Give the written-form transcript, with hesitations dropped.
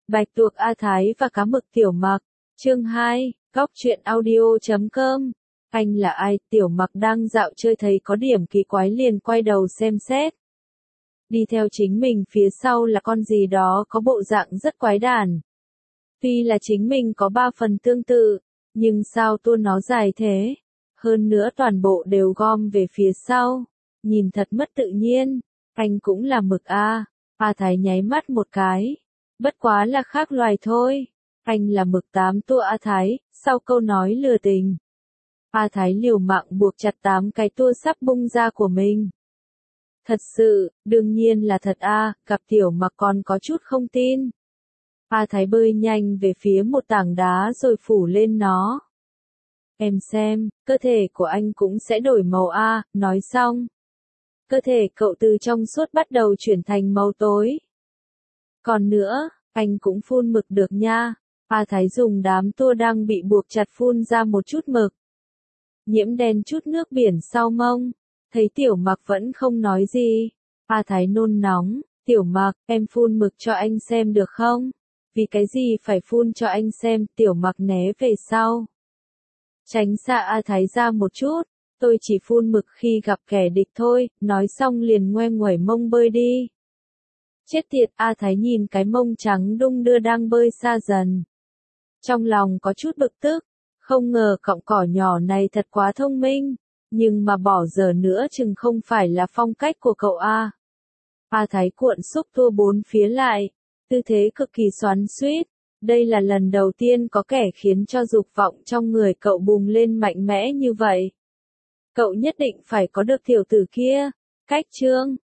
Bạch tuộc A Thái và cá mực Tiểu Mặc. Chương 2, Góc truyện audio.com. Anh là ai? Tiểu Mặc đang dạo chơi thấy có điểm kỳ quái liền quay đầu xem xét. Đi theo chính mình phía sau là con gì đó có bộ dạng rất quái đản. Tuy là chính mình có 3 phần tương tự, nhưng sao tua nó dài thế? Hơn nữa toàn bộ đều gom về phía sau. Nhìn thật mất tự nhiên. Anh cũng là mực A. A Thái nháy mắt một cái. Bất quá là khác loài thôi. Anh là mực 8 tua A Thái, sau câu nói lừa tình. A Thái liều mạng buộc chặt 8 cái tua sắp bung ra của mình. Thật sự, đương nhiên là thật A, cặp Tiểu Mặc còn có chút không tin. A Thái bơi nhanh về phía một tảng đá rồi phủ lên nó. Em xem, cơ thể của anh cũng sẽ đổi màu A, nói xong. Cơ thể cậu từ trong suốt bắt đầu chuyển thành màu tối. Còn nữa, anh cũng phun mực được nha. A Thái dùng đám tua đang bị buộc chặt phun ra một chút mực. Nhiễm đen chút nước biển sau mông. Thấy Tiểu Mặc vẫn không nói gì. A Thái nôn nóng, Tiểu Mặc, em phun mực cho anh xem được không? Vì cái gì phải phun cho anh xem? Tiểu Mặc né về sau. Tránh xa A Thái ra một chút. Tôi chỉ phun mực khi gặp kẻ địch thôi, nói xong liền ngoe nguẩy mông bơi đi. Chết tiệt, A Thái nhìn cái mông trắng đung đưa đang bơi xa dần. Trong lòng có chút bực tức, không ngờ cọng cỏ nhỏ này thật quá thông minh, nhưng mà bỏ giờ nữa chừng không phải là phong cách của cậu A. A Thái cuộn xúc tua bốn phía lại, tư thế cực kỳ xoắn xuýt. Đây là lần đầu tiên có kẻ khiến cho dục vọng trong người cậu bùng lên mạnh mẽ như vậy. Cậu nhất định phải có được tiểu tử kia. Cách chương